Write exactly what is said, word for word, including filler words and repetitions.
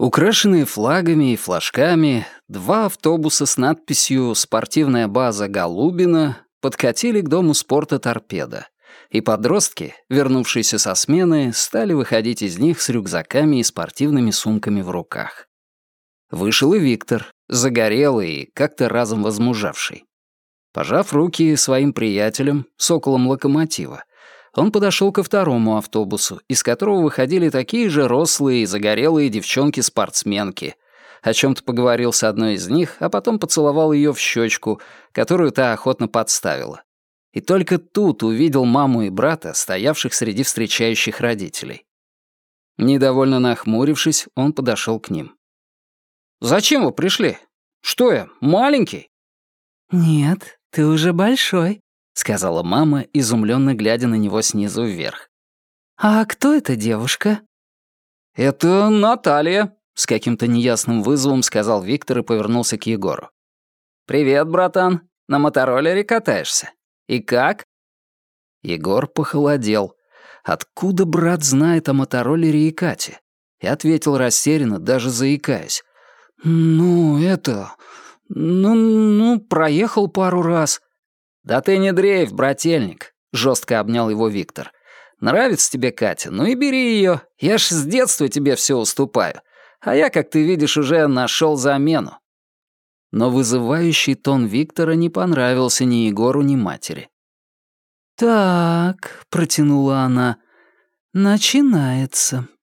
Украшенные флагами и флажками, два автобуса с надписью «Спортивная база Голубина» подкатили к дому спорта «Торпедо», и подростки, вернувшиеся со смены, стали выходить из них с рюкзаками и спортивными сумками в руках. Вышел и Виктор, загорелый и как-то разом возмужавший. Пожав руки своим приятелям, соколам локомотива, он подошел ко второму автобусу, из которого выходили такие же рослые и загорелые девчонки-спортсменки. О чем-то поговорил с одной из них, а потом поцеловал ее в щечку, которую та охотно подставила. И только тут увидел маму и брата, стоявших среди встречающих родителей. Недовольно нахмурившись, он подошел к ним. «Зачем вы пришли? Что я, маленький?» «Нет, ты уже большой», — сказала мама, изумленно глядя на него снизу вверх. «А кто эта девушка?» «Это Наталья», — с каким-то неясным вызовом сказал Виктор и повернулся к Егору. «Привет, братан. На мотороллере катаешься? И как?» Егор похолодел. Откуда брат знает о мотороллере и Кате? И ответил растерянно, даже заикаясь. «Ну, это... Ну, ну, проехал пару раз». «Да ты не дрейф, брательник», — жестко обнял его Виктор. «Нравится тебе Катя? Ну и бери ее. Я ж с детства тебе все уступаю. А я, как ты видишь, уже нашел замену». Но вызывающий тон Виктора не понравился ни Егору, ни матери. «Так», — протянула она, — «начинается».